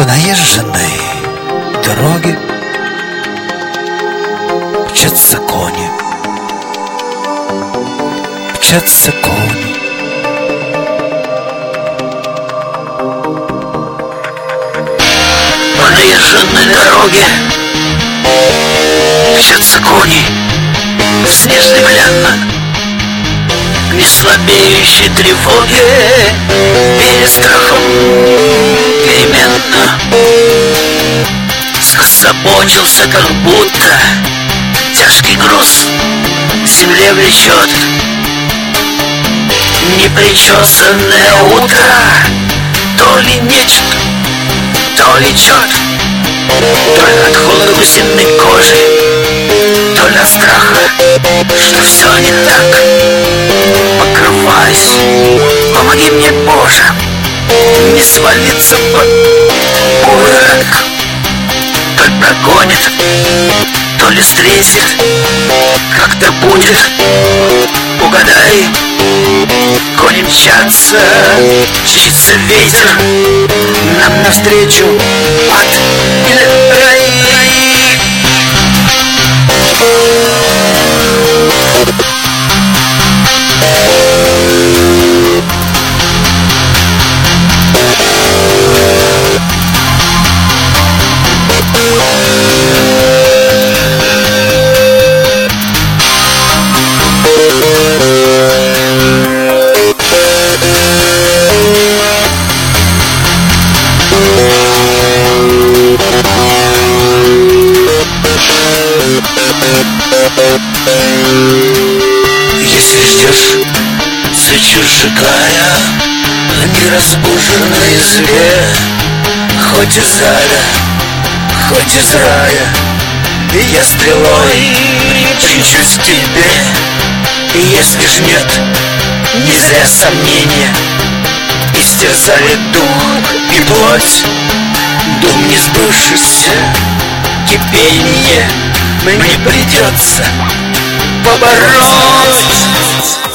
По наезженной дороге мчатся кони, мчатся кони. По наезженной дороге мчатся кони в снежной млянно, не слабеющей тревоге перед страхом переменно. Скособочился, как будто тяжкий груз земле влечет. Непричесанное утро то ли нечет, то ли чет, то ли от холода гусиной кожи, то ли от страха, что все не так. Покрываюсь, помоги мне, Боже, не свалиться под бурак. То ли прогонит, то ли встретит, как-то будет, угадай. Кони мчатся, мчится ветер нам навстречу, ад или рай. Если ждешь свечу сжигая в неразбуженной избе, хоть из ада, хоть из рая, я стрелой примчусь к тебе. И если ж нет, не зря сомнения истерзали дух и плоть, дум не сбывшийся, кипение мне придется побороть.